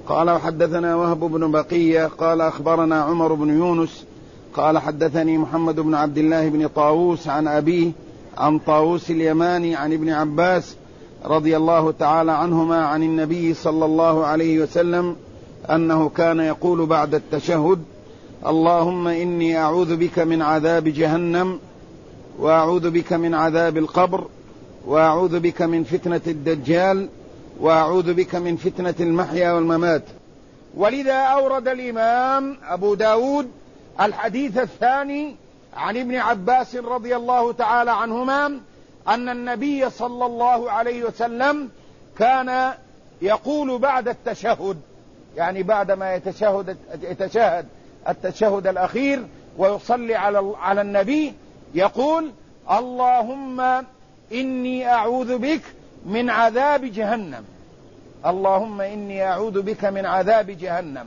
قال وحدثنا وهب بن بقية قال أخبرنا عمر بن يونس قال حدثني محمد بن عبد الله بن طاووس عن أبيه عن طاووس اليماني عن ابن عباس رضي الله تعالى عنهما عن النبي صلى الله عليه وسلم أنه كان يقول بعد التشهد: اللهم إني أعوذ بك من عذاب جهنم، وأعوذ بك من عذاب القبر، وأعوذ بك من فتنة الدجال، وأعوذ بك من فتنة المحيا والممات. ولذا أورد الإمام أبو داود الحديث الثاني عن ابن عباس رضي الله تعالى عنهما أن النبي صلى الله عليه وسلم كان يقول بعد التشهد، يعني بعدما يتشهد التشهد الأخير ويصلي على النبي، يقول: اللهم إني أعوذ بك من عذاب جهنم، اللهم إني أعوذ بك من عذاب جهنم،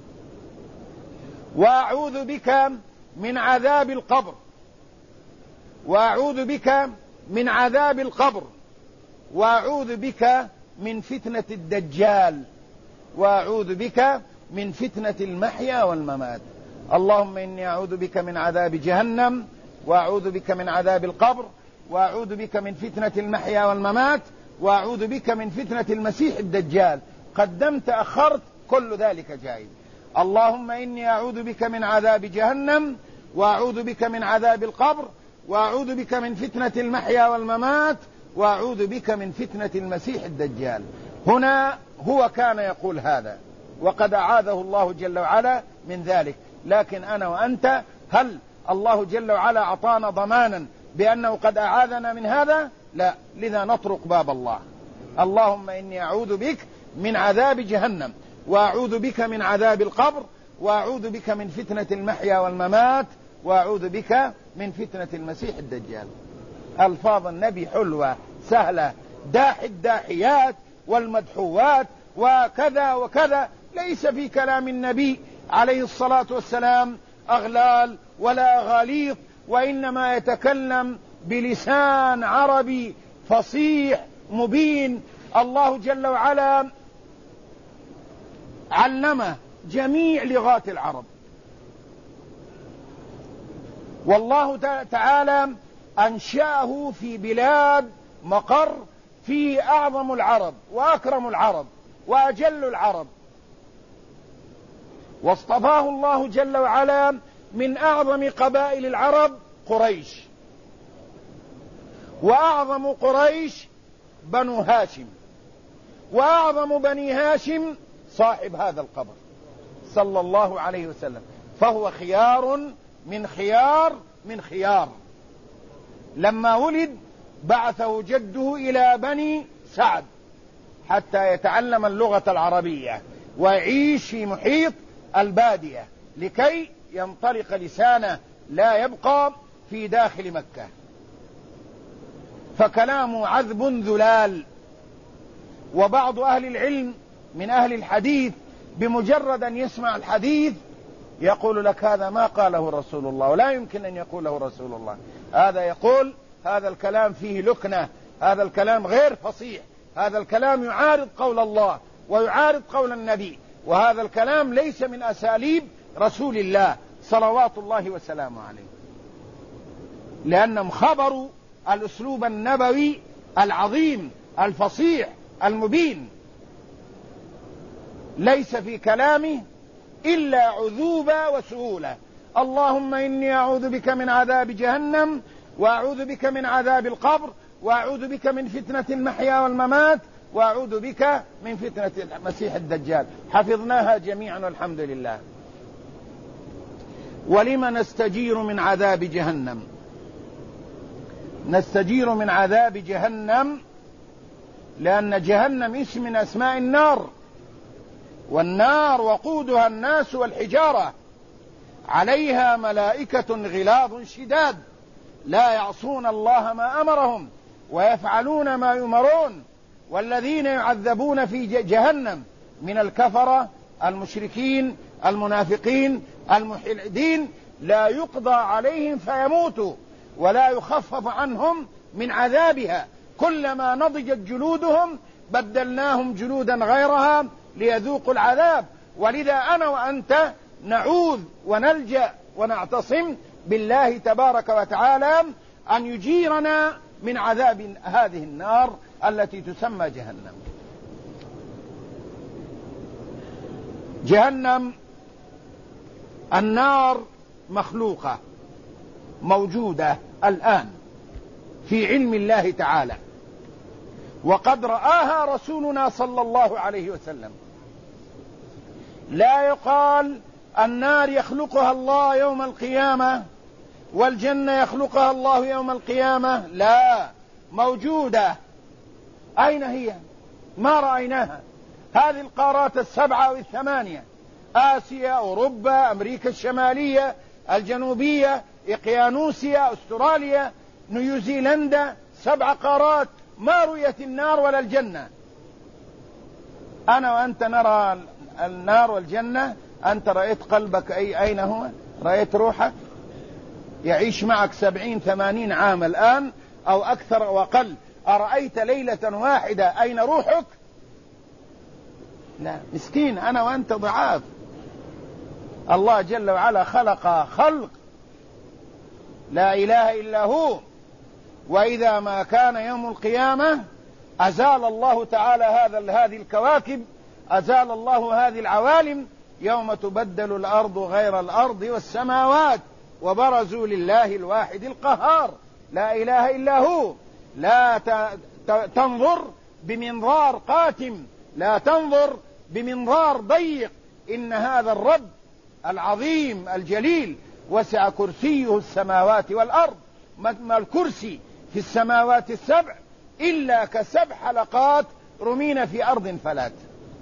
وأعوذ بك من عذاب القبر، وأعوذ بك من عذاب القبر، وأعوذ بك من فتنة الدجال، وأعوذ بك من فتنة المحيا والممات. اللهم إني أعوذ بك من عذاب جهنم، وأعوذ بك من عذاب القبر، وأعوذ بك من فتنة المحيا والممات، وأعوذ بك من فتنة المسيح الدجال. قدمت أخرت كل ذلك جائز. اللهم إني أعوذ بك من عذاب جهنم، وأعوذ بك من عذاب القبر، وأعوذ بك من فتنة المحيا والممات، وأعوذ بك من فتنة المسيح الدجال. هنا هو كان يقول هذا وقد أعاذه الله جل وعلا من ذلك، لكن أنا وأنت هل الله جل وعلا أعطانا ضمانا بأنه قد أعاذنا من هذا؟ لا، لذا نطرق باب الله. اللهم إني أعوذ بك من عذاب جهنم، وأعوذ بك من عذاب القبر، وأعوذ بك من فتنة المحيا والممات، وأعوذ بك من فتنة المسيح الدجال. ألفاظ النبي حلوة سهلة، داحي الداحيات والمدحوات وكذا وكذا. ليس في كلام النبي عليه الصلاة والسلام أغلال ولا أغاليط، وإنما يتكلم بلسان عربي فصيح مبين. الله جل وعلا علمه جميع لغات العرب، والله تعالى أنشأه في بلاد مقر في أعظم العرب وأكرم العرب وأجل العرب، واصطفاه الله جل وعلا من أعظم قبائل العرب قريش، وأعظم قريش بنو هاشم، وأعظم بني هاشم صاحب هذا القبر صلى الله عليه وسلم. فهو خيار من خيار من خيار. لما ولد بعثه جده إلى بني سعد حتى يتعلم اللغة العربية ويعيش في محيط البادية لكي ينطلق لسانه لا يبقى في داخل مكة. فكلامه عذب ذلال. وبعض أهل العلم من أهل الحديث بمجرد أن يسمع الحديث يقول لك هذا ما قاله رسول الله، ولا يمكن أن يقوله رسول الله. هذا يقول هذا الكلام فيه لكنة، هذا الكلام غير فصيح، هذا الكلام يعارض قول الله ويعارض قول النبي، وهذا الكلام ليس من أساليب رسول الله صلوات الله وسلامه عليه، لأنهم خبروا الأسلوب النبوي العظيم الفصيح المبين. ليس في كلامه إلا عذوبة وسهولة. اللهم إني أعوذ بك من عذاب جهنم، وأعوذ بك من عذاب القبر، وأعوذ بك من فتنة المحيا والممات، وأعوذ بك من فتنة المسيح الدجال. حفظناها جميعا والحمد لله. ولما نستجير من عذاب جهنم؟ نستجير من عذاب جهنم لأن جهنم اسم من أسماء النار، والنار وقودها الناس والحجارة، عليها ملائكة غلاظ شداد لا يعصون الله ما أمرهم ويفعلون ما يؤمرون. والذين يعذبون في جهنم من الكفرة المشركين المنافقين الملحدين لا يقضى عليهم فيموتوا ولا يخفف عنهم من عذابها، كلما نضجت جلودهم بدلناهم جلودا غيرها ليذوقوا العذاب. ولذا أنا وأنت نعوذ ونلجأ ونعتصم بالله تبارك وتعالى أن يجيرنا من عذاب هذه النار التي تسمى جهنم. جهنم النار مخلوقة موجودة الآن في علم الله تعالى، وقد رآها رسولنا صلى الله عليه وسلم. لا يقال النار يخلقها الله يوم القيامة والجنة يخلقها الله يوم القيامة، لا، موجودة. أين هي؟ ما رأيناها. هذه القارات السبعة أو الثمانية، آسيا، أوروبا، أمريكا الشمالية، الجنوبية، إقيانوسيا، أستراليا، نيوزيلندا، 7 قارات ما رؤيت النار ولا الجنة. أنا وأنت نرى النار والجنة. أنت رأيت قلبك أين هو؟ رأيت روحك يعيش معك 70-80 عام الآن أو أكثر أو أقل. أرأيت ليلة واحدة أين روحك؟ لا، مسكين، أنا وأنت ضعاف. الله جل وعلا خلق خلق لا إله إلا هو. وإذا ما كان يوم القيامة أزال الله تعالى هذه الكواكب، أزال الله هذه العوالم، يوم تبدل الأرض غير الأرض والسماوات وبرزوا لله الواحد القهار لا إله إلا هو. لا تنظر بمنظار قاتم، لا تنظر بمنظار ضيق. إن هذا الرب العظيم الجليل وسع كرسيه السماوات والأرض. ما الكرسي في السماوات السبع إلا ك7 حلقات رمين في أرض فلات.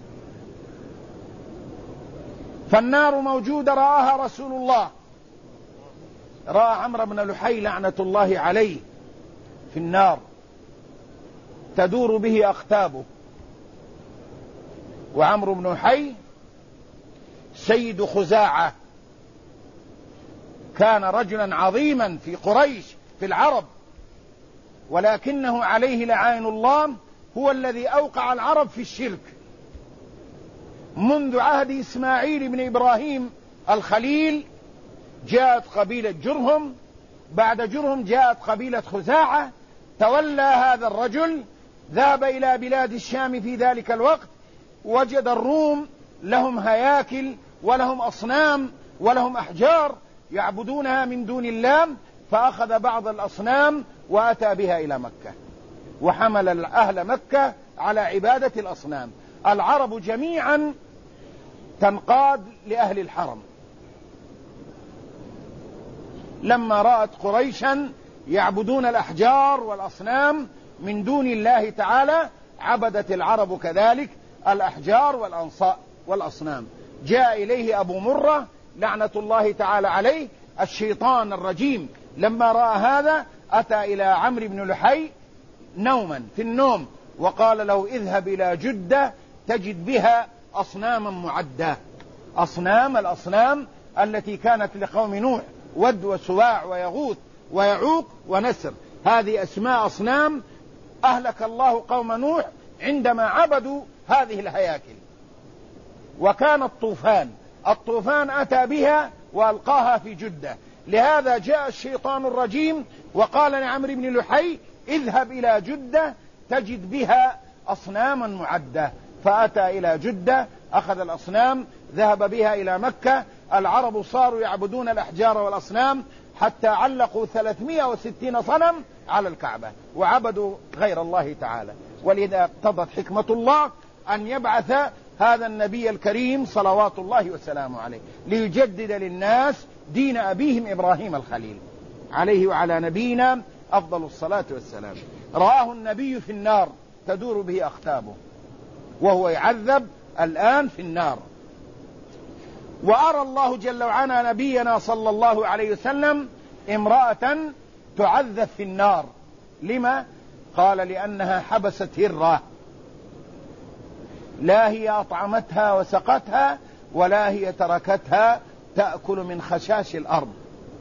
فالنار موجودة، رآها رسول الله. رأى عمرو بن لحي لعنة الله عليه في النار تدور به أقتابه. وعمرو بن لحي سيد خزاعة، كان رجلا عظيما في قريش في العرب، ولكنه عليه لعائن الله هو الذي أوقع العرب في الشرك منذ عهد إسماعيل بن إبراهيم الخليل. جاءت قبيلة جرهم، بعد جرهم جاءت قبيلة خزاعة. تولى هذا الرجل، ذهب إلى بلاد الشام في ذلك الوقت، وجد الروم لهم هياكل ولهم أصنام ولهم أحجار يعبدونها من دون الله، فأخذ بعض الأصنام وأتى بها إلى مكة، وحمل أهل مكة على عبادة الأصنام. العرب جميعا تنقاد لأهل الحرم. لما رأت قريشا يعبدون الأحجار والأصنام من دون الله تعالى، عبدت العرب كذلك الأحجار والأصنام. جاء إليه أبو مرة لعنة الله تعالى عليه الشيطان الرجيم، لما رأى هذا أتى إلى عمرو بن لحي نوما في النوم وقال له: اذهب إلى جدة تجد بها أصناما معدة. الأصنام التي كانت لقوم نوح، ود وسواع ويغوث ويعوق ونسر، هذه أسماء أصنام أهلك الله قوم نوح عندما عبدوا هذه الهياكل. وكان الطوفان أتى بها وألقاها في جدة. لهذا جاء الشيطان الرجيم وقال لعمرو بن لحي: اذهب إلى جدة تجد بها أصناما معدة. فأتى إلى جدة، أخذ الأصنام، ذهب بها إلى مكة. العرب صاروا يعبدون الأحجار والأصنام حتى علقوا 360 صنم على الكعبة وعبدوا غير الله تعالى. ولذا اقتضت حكمة الله أن يبعث هذا النبي الكريم صلوات الله وسلامه عليه ليجدد للناس دين أبيهم إبراهيم الخليل عليه وعلى نبينا أفضل الصلاة والسلام. رآه النبي في النار تدور به أقتابه وهو يعذب الآن في النار. وأرى الله جل وعلا نبينا صلى الله عليه وسلم امرأة تعذب في النار. لما؟ قال: لأنها حبست هرة، لا هي أطعمتها وسقتها ولا هي تركتها تأكل من خشاش الأرض.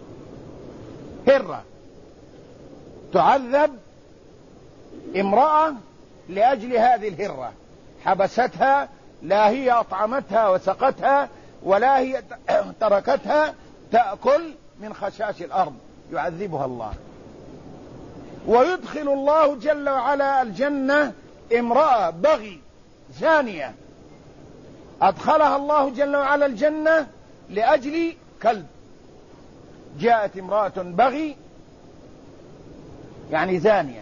هرة تعذب امرأة لأجل هذه الهرة، حبستها لا هي أطعمتها وسقتها ولا هي تركتها تأكل من خشاش الأرض، يعذبها الله. ويدخل الله جل وعلا الجنة امرأة بغي زانية، أدخلها الله جل وعلا الجنة لأجل كلب. جاءت امرأة بغي يعني زانية،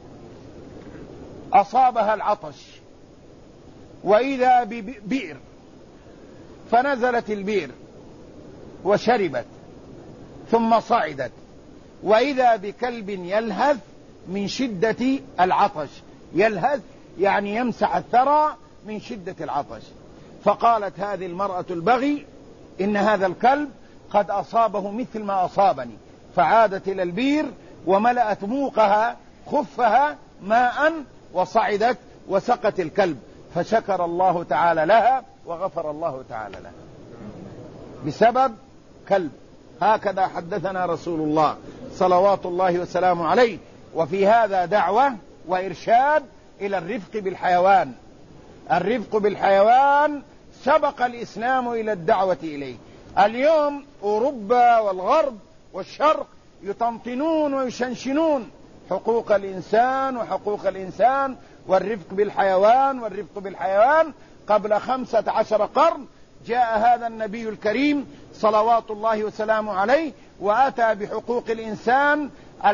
أصابها العطش وإذا ببئر، فنزلت البئر وشربت ثم صعدت وإذا بكلب يلهث من شدة العطش. يلهث يعني يمسح الثرى من شدة العطش. فقالت هذه المرأة البغي إن هذا الكلب قد أصابه مثل ما أصابني، فعادت إلى البير وملأت موقها خفها ماء وصعدت وسقت الكلب، فشكر الله تعالى لها وغفر الله تعالى لها بسبب كلب. هكذا حدثنا رسول الله صلوات الله وسلامه عليه. وفي هذا دعوة وإرشاد إلى الرفق بالحيوان. الرفق بالحيوان سبق الإسلام إلى الدعوة إليه. اليوم أوروبا والغرب والشرق يطنطنون ويشنشنون حقوق الإنسان وحقوق الإنسان والرفق بالحيوان والرفق بالحيوان. قبل 15 قرن جاء هذا النبي الكريم صلوات الله وسلامه عليه وأتى بحقوق الإنسان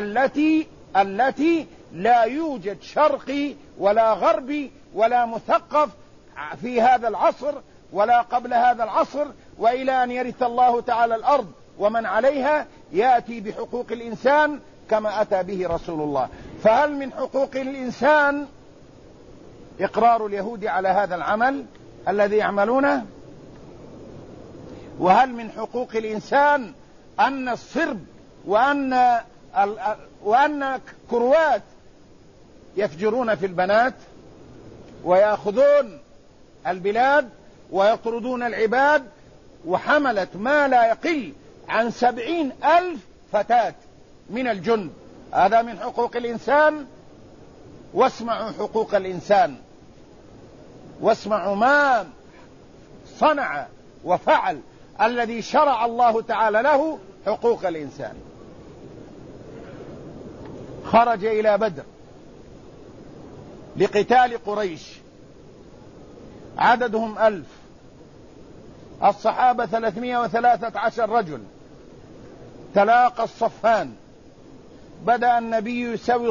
التي لا يوجد شرقي ولا غربي ولا مثقف في هذا العصر ولا قبل هذا العصر وإلى أن يرث الله تعالى الأرض ومن عليها يأتي بحقوق الإنسان كما أتى به رسول الله. فهل من حقوق الإنسان إقرار اليهود على هذا العمل الذي يعملونه؟ وهل من حقوق الإنسان أن الصرب وأن كروات يفجرون في البنات ويأخذون البلاد ويطردون العباد وحملت ما لا يقل عن 70,000 فتاة من الجند؟ هذا من حقوق الإنسان. واسمعوا حقوق الإنسان، واسمعوا ما صنع وفعل الذي شرع الله تعالى له حقوق الإنسان. خرج إلى بدر لقتال قريش، عددهم 1000، الصحابة 313 رجل. تلاقى الصفان، بدأ النبي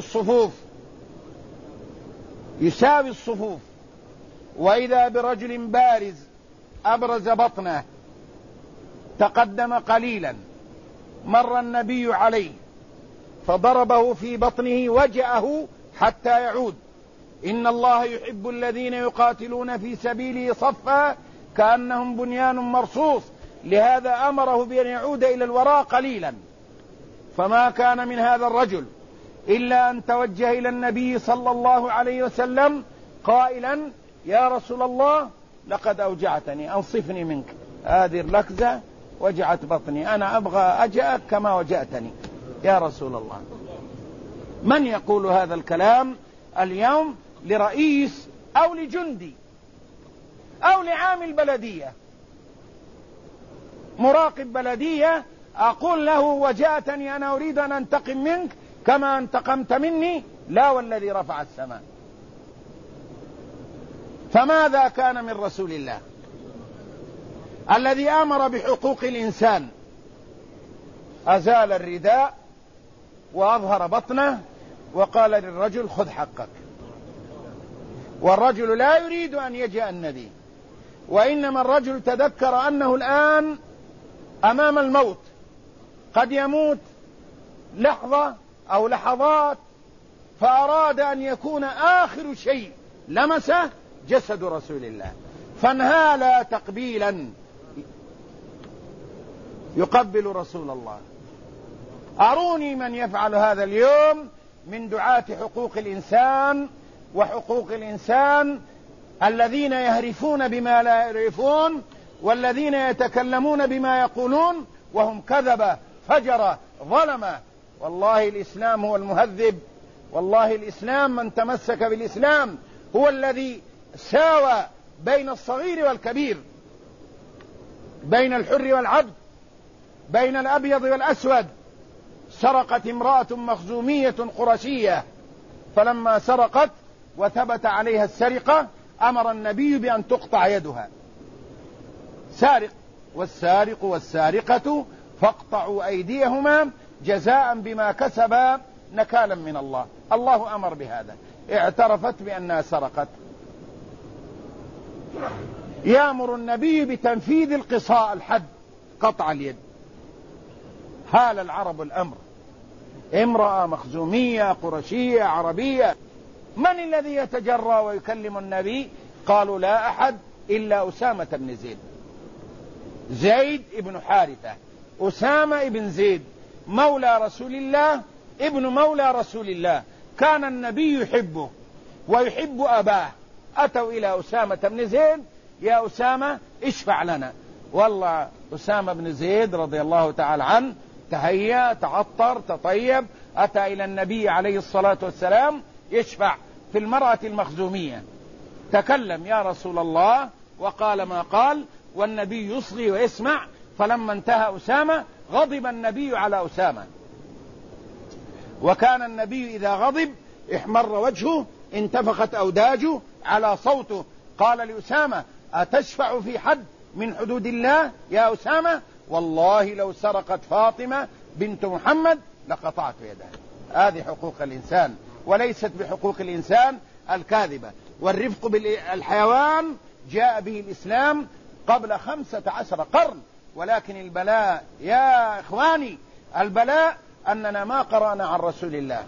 يساوي الصفوف وإذا برجل بارز أبرز بطنه، تقدم قليلا، مر النبي عليه فضربه في بطنه وجأه حتى يعود. إن الله يحب الذين يقاتلون في سبيله صفا كأنهم بنيان مرصوص، لهذا أمره بأن يعود إلى الوراء قليلا. فما كان من هذا الرجل إلا أن توجه إلى النبي صلى الله عليه وسلم قائلا: يا رسول الله لقد أوجعتني، أنصفني منك، هذه الركزة وجعت بطني، أنا أبغى أجأك كما وجأتني يا رسول الله. من يقول هذا الكلام اليوم لرئيس أو لجندي أو لعامل بلدية، مراقب بلدية، أقول له وجأتني أنا أريد أن أنتقم منك كما انتقمت مني؟ لا والذي رفع السماء. فماذا كان من رسول الله الذي أمر بحقوق الإنسان؟ أزال الرداء وأظهر بطنه وقال للرجل: خذ حقك. والرجل لا يريد أن يجأ النبي، وإنما الرجل تذكر أنه الآن أمام الموت، قد يموت لحظة أو لحظات، فأراد أن يكون آخر شيء لمسه جسد رسول الله، فانهال تقبيلا يقبل رسول الله. أروني من يفعل هذا اليوم من دعاة حقوق الإنسان وحقوق الإنسان الذين يهرفون بما لا يعرفون، والذين يتكلمون بما يقولون وهم كذبة فجرة ظلمة. والله الإسلام هو المهذب، والله الإسلام من تمسك بالإسلام هو الذي ساوى بين الصغير والكبير، بين الحر والعبد، بين الأبيض والأسود. سرقت امرأة مخزومية قرشية، فلما سرقت وثبت عليها السرقة أمر النبي بأن تقطع يدها. سارق، والسارق والسارقة فاقطعوا أيديهما جزاء بما كسبا نكالا من الله. الله أمر بهذا، اعترفت بأنها سرقت. يأمر النبي بتنفيذ القصاص، الحد، قطع اليد. هال العرب الأمر، امرأة مخزومية قرشية عربية، من الذي يتجرى ويكلم النبي؟ قالوا لا أحد إلا أسامة بن زيد. زيد ابن حارثة، أسامة ابن زيد، مولى رسول الله، ابن مولى رسول الله، كان النبي يحبه ويحب أباه. أتوا إلى أسامة بن زيد: يا أسامة اشفع لنا. والله أسامة بن زيد رضي الله تعالى عنه تهيأ، تعطر، تطيب، أتى إلى النبي عليه الصلاة والسلام يشفع في المرأة المخزومية. تكلم: يا رسول الله، وقال ما قال، والنبي يصغي ويسمع. فلما انتهى أسامة غضب النبي على أسامة، وكان النبي إذا غضب احمر وجهه، انتفخت أوداجه على صوته. قال لأسامة: أتشفع في حد من حدود الله يا أسامة؟ والله لو سرقت فاطمة بنت محمد لقطعت يدها. هذه حقوق الإنسان، وليست بحقوق الإنسان الكاذبة. والرفق بالحيوان جاء به الإسلام قبل 15 قرن، ولكن البلاء يا إخواني، البلاء أننا ما قرأنا عن رسول الله،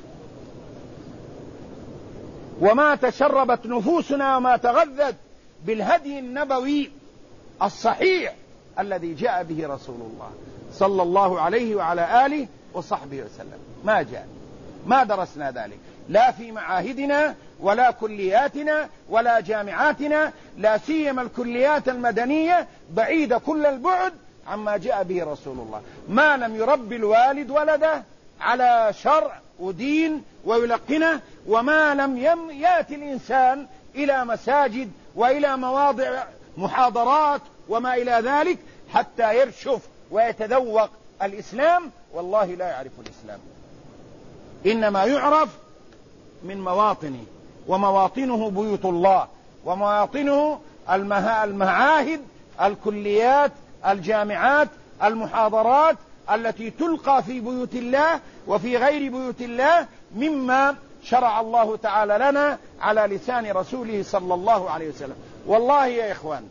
وما تشربت نفوسنا وما تغذت بالهدي النبوي الصحيح الذي جاء به رسول الله صلى الله عليه وعلى آله وصحبه وسلم. ما جاء، ما درسنا ذلك، لا في معاهدنا ولا كلياتنا ولا جامعاتنا، لا سيما الكليات المدنية بعيدة كل البعد عما جاء به رسول الله. ما لم يربي الوالد ولده على شرع ودين ويلقنه، وما لم يأتي الإنسان إلى مساجد وإلى مواضع محاضرات وما إلى ذلك حتى يرشف ويتذوق الإسلام، والله لا يعرف الإسلام. إنما يعرف من مواطنه، ومواطنه بيوت الله، ومواطنه المعاهد، الكليات، الجامعات، المحاضرات التي تلقى في بيوت الله وفي غير بيوت الله مما شرع الله تعالى لنا على لسان رسوله صلى الله عليه وسلم. والله يا إخوان،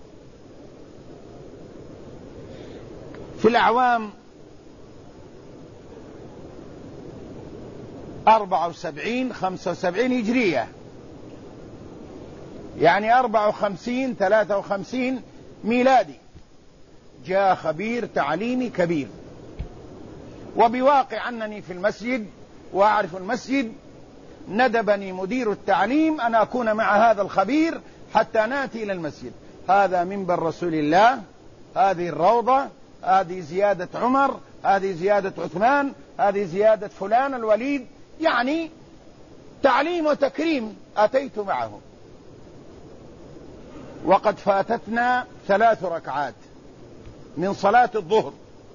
في الأعوام 74 75 هجرية، يعني 54 53 ميلادي، جاء خبير تعليمي كبير. وبواقع أنني في المسجد وأعرف المسجد، ندبني مدير التعليم أن أكون مع هذا الخبير حتى نأتي إلى المسجد. هذا منبر رسول الله، هذه الروضة، هذه زيادة عمر، هذه زيادة عثمان، هذه زيادة فلان الوليد، يعني تعليم وتكريم. أتيت معه وقد فاتتنا 3 ركعات من صلاة الظهر،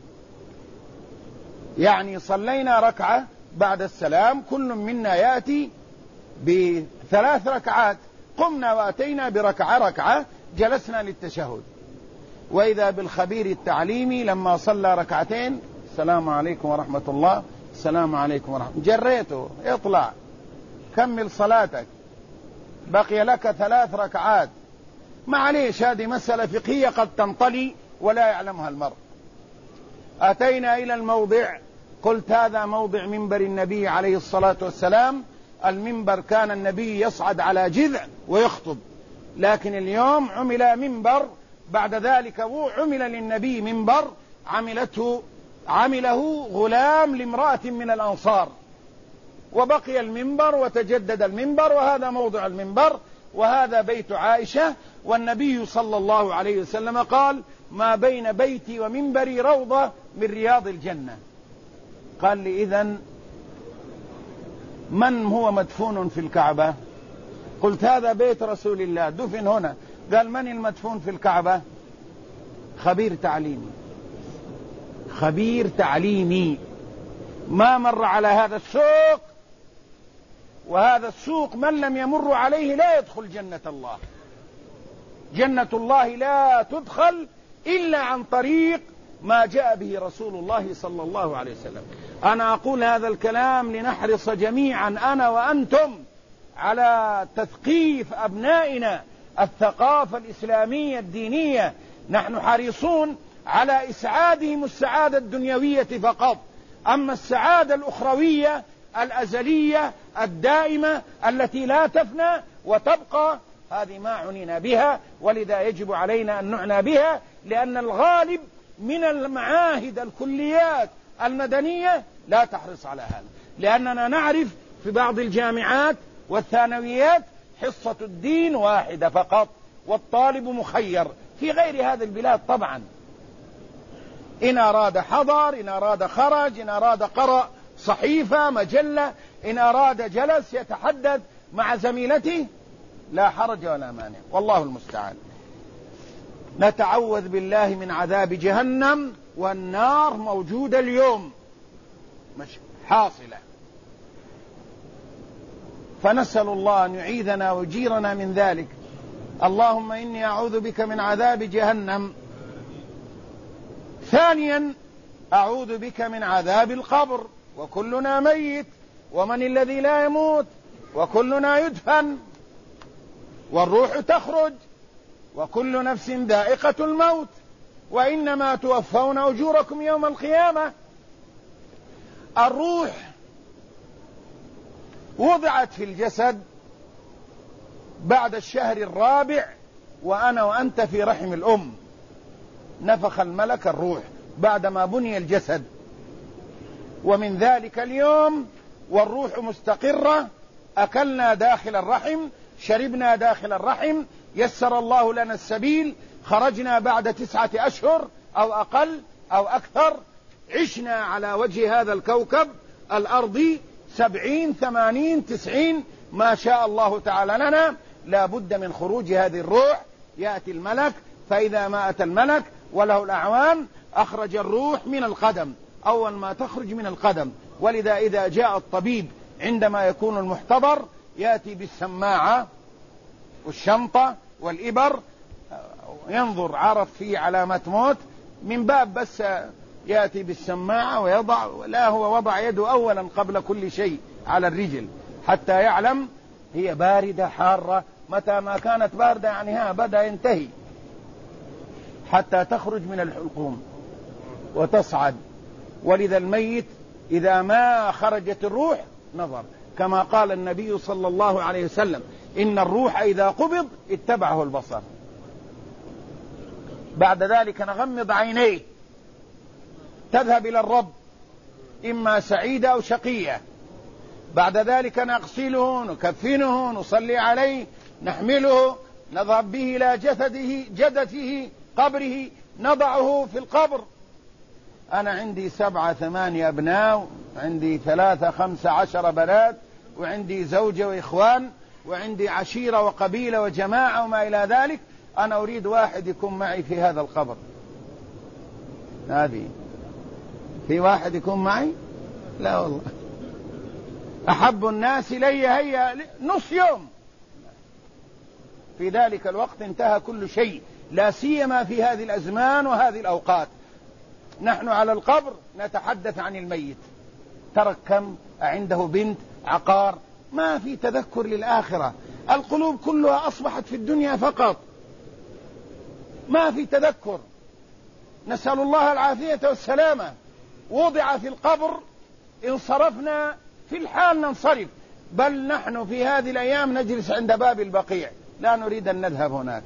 يعني صلينا ركعة بعد السلام، كل منا يأتي ب3 ركعات. قمنا وأتينا بركعة، جلسنا للتشهد، وإذا بالخبير التعليمي لما صلى ركعتين: السلام عليكم ورحمة الله، السلام عليكم ورحمة الله. جريته: اطلع كمل صلاتك، بقي لك 3 ركعات. معليش، هذه مسألة فقهية قد تنطلي ولا يعلمها المرء. أتينا إلى الموضع، قلت هذا موضع منبر النبي عليه الصلاة والسلام. المنبر كان النبي يصعد على جذع ويخطب، لكن اليوم عمل منبر، بعد ذلك عمل للنبي منبر عمله غلام لامرأة من الأنصار، وبقي المنبر وتجدد المنبر، وهذا موضع المنبر، وهذا بيت عائشة. والنبي صلى الله عليه وسلم قال: ما بين بيتي ومنبري روضة من رياض الجنة. قال لي: إذن من هو مدفون في الكعبة؟ قلت: هذا بيت رسول الله، دفن هنا. قال من المدفون في الكعبة؟ خبير تعليمي، خبير تعليمي ما مر على هذا السوق، وهذا السوق من لم يمر عليه لا يدخل جنة الله. جنة الله لا تدخل إلا عن طريق ما جاء به رسول الله صلى الله عليه وسلم. أنا أقول هذا الكلام لنحرص جميعا أنا وأنتم على تثقيف أبنائنا الثقافة الإسلامية الدينية. نحن حريصون على إسعادهم السعادة الدنيوية فقط، أما السعادة الأخروية الأزلية الدائمة التي لا تفنى وتبقى هذه ما عنينا بها، ولذا يجب علينا أن نعنى بها، لأن الغالب من المعاهد الكليات المدنية لا تحرص على هذا، لأننا نعرف في بعض الجامعات والثانويات حصة الدين واحدة فقط والطالب مخير. في غير هذه البلاد طبعا إن أراد حضر، إن أراد خرج، إن أراد قرأ صحيفة مجلة، إن أراد جلس يتحدث مع زميلته، لا حرج ولا مانع، والله المستعان. نتعوذ بالله من عذاب جهنم، والنار موجودة اليوم مش حاصلة، فنسأل الله أن يعيذنا ويجيرنا من ذلك. اللهم إني أعوذ بك من عذاب جهنم. ثانيا أعوذ بك من عذاب القبر، وكلنا ميت، ومن الذي لا يموت، وكلنا يدفن، والروح تخرج، وكل نفس ذائقة الموت، وإنما توفون أجوركم يوم القيامة. الروح وضعت في الجسد بعد الشهر الرابع وأنا وأنت في رحم الأم، نفخ الملك الروح بعدما بني الجسد، ومن ذلك اليوم والروح مستقرة، أكلنا داخل الرحم، شربنا داخل الرحم، يسر الله لنا السبيل، خرجنا بعد 9 أشهر أو أقل أو أكثر، عشنا على وجه هذا الكوكب الأرضي 70 80 90 ما شاء الله تعالى لنا. لا بد من خروج هذه الروح، يأتي الملك، فإذا ما أتى الملك وله الأعوان أخرج الروح من القدم، أول ما تخرج من القدم. ولذا إذا جاء الطبيب عندما يكون المحتضر يأتي بالسماعة والشنطة والإبر، ينظر عرف فيه علامة موت، من باب بس يأتي بالسماعة ويضع، لا هو وضع يده أولا قبل كل شيء على الرجل حتى يعلم هي باردة حارة، متى ما كانت باردة يعني ها بدأ ينتهي، حتى تخرج من الحلقوم وتصعد. ولذا الميت إذا ما خرجت الروح نظر، كما قال النبي صلى الله عليه وسلم: إن الروح إذا قبض اتبعه البصر. بعد ذلك نغمض عينيه، تذهب إلى الرب إما سعيدة أو شقية. بعد ذلك نغسله، نكفنه، نصلي عليه، نحمله، نذهب به إلى جدته قبره، نضعه في القبر. أنا عندي 7 8 أبناء، عندي 3 5 10 بنات، وعندي زوجة وإخوان، وعندي عشيرة وقبيلة وجماعة وما إلى ذلك. أنا أريد واحد يكون معي في هذا القبر. هذه في واحد يكون معي؟ لا والله، أحب الناس إلي هي نص يوم. في ذلك الوقت انتهى كل شيء، لا سيما في هذه الأزمان وهذه الأوقات. نحن على القبر نتحدث عن الميت، ترك كم، عنده بنت، عقار، ما في تذكر للآخرة. القلوب كلها أصبحت في الدنيا فقط، ما في تذكر. نسأل الله العافية والسلامة. وضع في القبر، انصرفنا في الحال ننصرف، بل نحن في هذه الأيام نجلس عند باب البقيع، لا نريد أن نذهب هناك.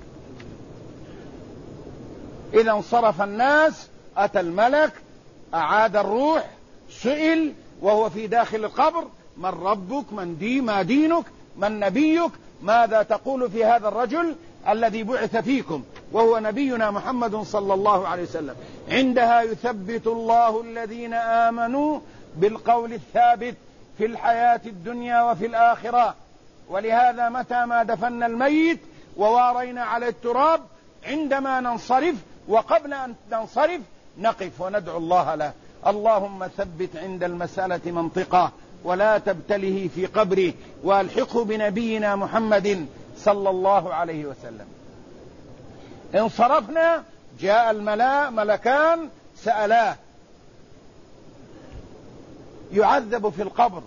إذا انصرف الناس أتى الملك، أعاد الروح، سئل وهو في داخل القبر: من ربك؟ ما دينك؟ من نبيك؟ ماذا تقول في هذا الرجل الذي بعث فيكم وهو نبينا محمد صلى الله عليه وسلم؟ عندها يثبت الله الذين آمنوا بالقول الثابت في الحياة الدنيا وفي الآخرة. ولهذا متى ما دفن الميت ووارينا على التراب عندما ننصرف، وقبل أن ننصرف نقف وندعو الله له. اللهم ثبت عند المسألة منطقة ولا تبتله في قبره، والحقه بنبينا محمد صلى الله عليه وسلم. انصرفنا، جاء ملكان سألاه: يعذب في القبر،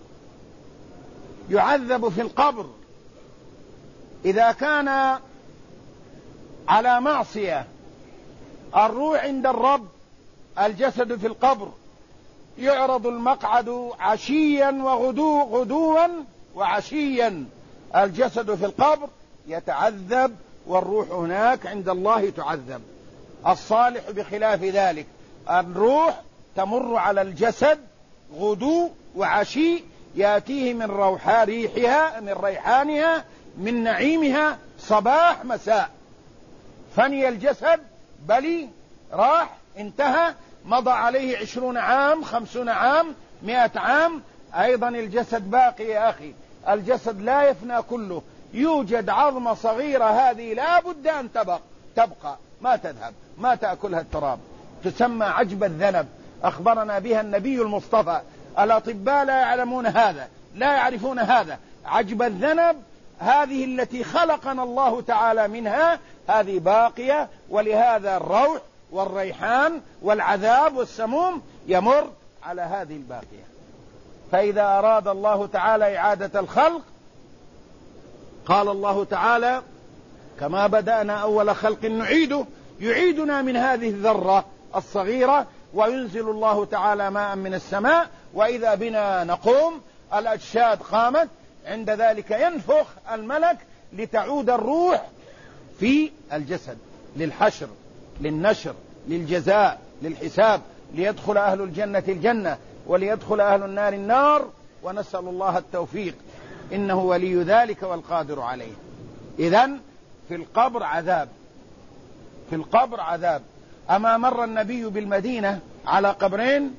يعذب في القبر إذا كان على معصية، الروح عند الرب، الجسد في القبر. يعرض المقعد عشيا غدوا وعشيا، الجسد في القبر يتعذب والروح هناك عند الله تعذب. الصالح بخلاف ذلك، الروح تمر على الجسد غدو وعشي، يأتيه من ريحها، من ريحانها، من نعيمها، صباح مساء. فني الجسد بلي، راح، انتهى، مضى عليه 20 عام، 50 عام، 100 عام، أيضا الجسد باقي يا أخي. الجسد لا يفنى كله، يوجد عظمة صغيرة هذه لا بد أن تبقى، ما تذهب، ما تأكلها التراب، تسمى عجب الذنب، أخبرنا بها النبي المصطفى. الأطباء لا يعلمون هذا، لا يعرفون هذا. عجب الذنب هذه التي خلقنا الله تعالى منها، هذه باقية، ولهذا الروح والريحان والعذاب والسموم يمر على هذه الباقية. فإذا أراد الله تعالى إعادة الخلق، قال الله تعالى: كما بدأنا أول خلق نعيده، يعيدنا من هذه الذرة الصغيرة، وينزل الله تعالى ماء من السماء، وإذا بنا نقوم، الأجساد قامت، عند ذلك ينفخ الملك لتعود الروح في الجسد، للحشر، للنشر، للجزاء، للحساب، ليدخل أهل الجنة الجنة، وليدخل أهل النار النار، ونسأل الله التوفيق، إنه ولي ذلك والقادر عليه. إذن في القبر عذاب، في القبر عذاب. أما مر النبي بالمدينة على قبرين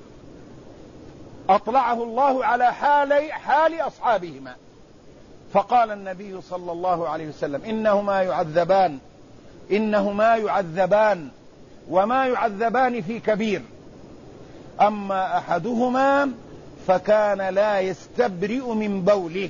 أطلعه الله على حال أصحابهما، فقال النبي صلى الله عليه وسلم: إنهما يعذبان وما يعذبان في كبير، أما أحدهما فكان لا يستبرئ من بوله،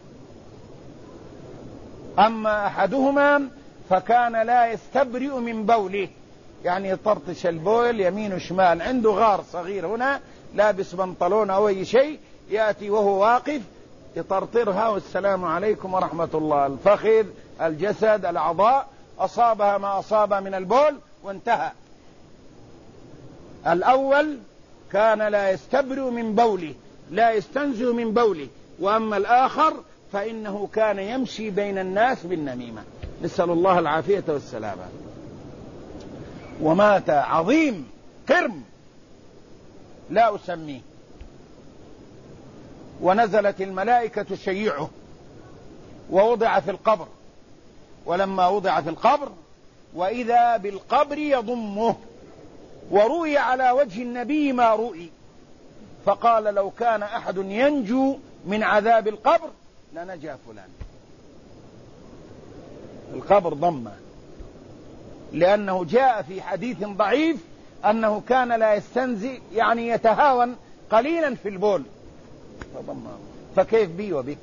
أما أحدهما فكان لا يستبرئ من بوله، يعني يطرطش البول يمين وشمال، عنده غار صغير هنا، لابس بنطلون أو أي شيء، يأتي وهو واقف يطرطرها، والسلام عليكم ورحمة الله، الفخذ، الجسد، الأعضاء، أصابها ما أصاب من البول وانتهى. الأول كان لا يستبرئ من بوله، لا يستنزه من بوله، وأما الآخر فإنه كان يمشي بين الناس بالنميمة، نسأل الله العافية والسلامة. ومات عظيم قرم لا أسميه، ونزلت الملائكة تشيعه، ووضع في القبر، ولما وضع في القبر وإذا بالقبر يضمه، وروي على وجه النبي ما روي، فقال: لو كان أحد ينجو من عذاب القبر لنجا فلان. القبر ضمه، لأنه جاء في حديث ضعيف أنه كان لا يستنزئ، يعني يتهاون قليلا في البول، فضمه. فكيف بي وبك؟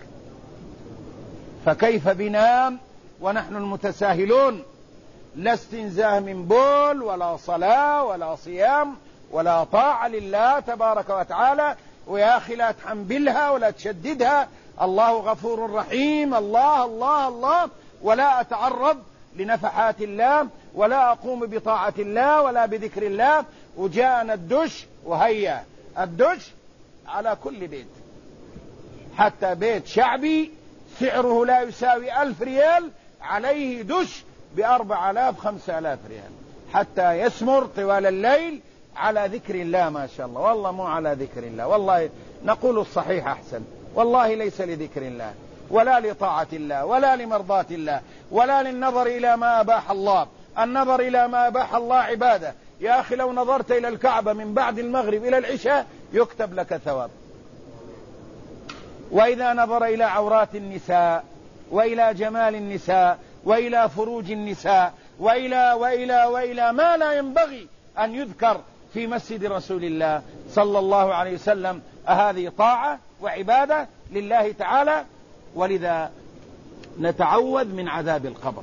فكيف بنا ونحن المتساهلون؟ لا استنزاه من بول، ولا صلاة، ولا صيام، ولا طاعة لله تبارك وتعالى. ويا أخي لا تحنبلها ولا تشددها، الله غفور رحيم، الله الله الله، ولا أتعرض لنفحات الله، ولا أقوم بطاعة الله ولا بذكر الله. وجاءنا الدش، وهيا الدش على كل بيت، حتى بيت شعبي سعره لا يساوي 1000 ريال عليه دش ب4000 5000 ريال، حتى يسمر طوال الليل على ذكر الله. ما شاء الله، والله مو على ذكر الله، والله نقول الصحيح أحسن، والله ليس لذكر الله ولا لطاعة الله ولا لمرضاة الله ولا للنظر إلى ما أباح الله. النظر إلى ما أباح الله عبادة يا أخي، لو نظرت إلى الكعبة من بعد المغرب إلى العشاء يكتب لك ثواب. وإذا نظر إلى عورات النساء وإلى جمال النساء وإلى فروج النساء وإلى ما لا ينبغي أن يذكر في مسجد رسول الله صلى الله عليه وسلم. هذه طاعة وعبادة لله تعالى. ولذا نتعوذ من عذاب القبر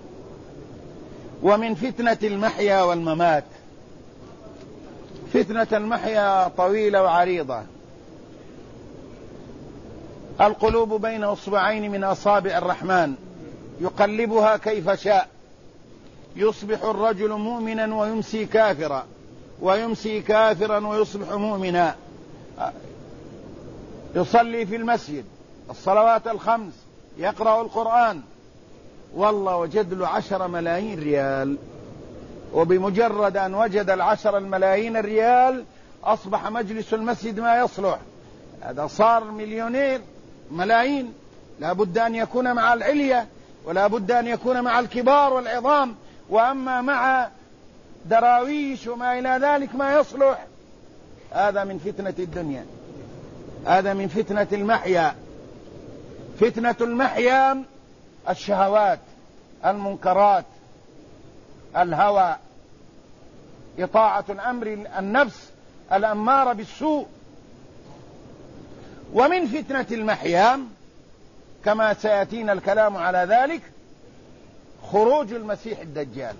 ومن فتنة المحيا والممات. فتنة المحيا طويلة وعريضة. القلوب بين أصبعين من أصابع الرحمن يقلبها كيف شاء. يصبح الرجل مؤمنا ويمسي كافرا، ويمسي كافرا ويصبح مؤمنا. يصلي في المسجد الصلوات الخمس، يقرأ القرآن، والله وجد له 10 ملايين ريال، وبمجرد أن وجد 10 ملايين ريال أصبح مجلس المسجد ما يصلح. هذا صار مليونير، ملايين. لا بد أن يكون مع العلية، ولا بد أن يكون مع الكبار والعظام، وأما مع دراويش وما إلى ذلك ما يصلح. هذا من فتنة الدنيا، هذا من فتنة المحيا. فتنة المحيا الشهوات، المنكرات، الهوى، إطاعة الأمر النفس الأمارة بالسوء. ومن فتنة المحيا كما سيأتينا الكلام على ذلك خروج المسيح الدجال.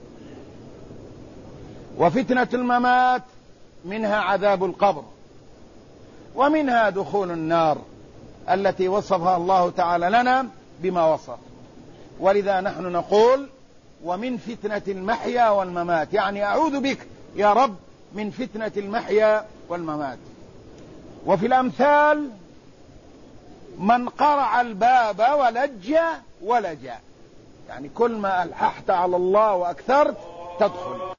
وفتنة الممات منها عذاب القبر، ومنها دخول النار التي وصفها الله تعالى لنا بما وصف. ولذا نحن نقول ومن فتنة المحيا والممات، يعني أعوذ بك يا رب من فتنة المحيا والممات. وفي الأمثال من قرع الباب ولج ولجا، يعني كل ما ألححت على الله وأكثرت تدخل.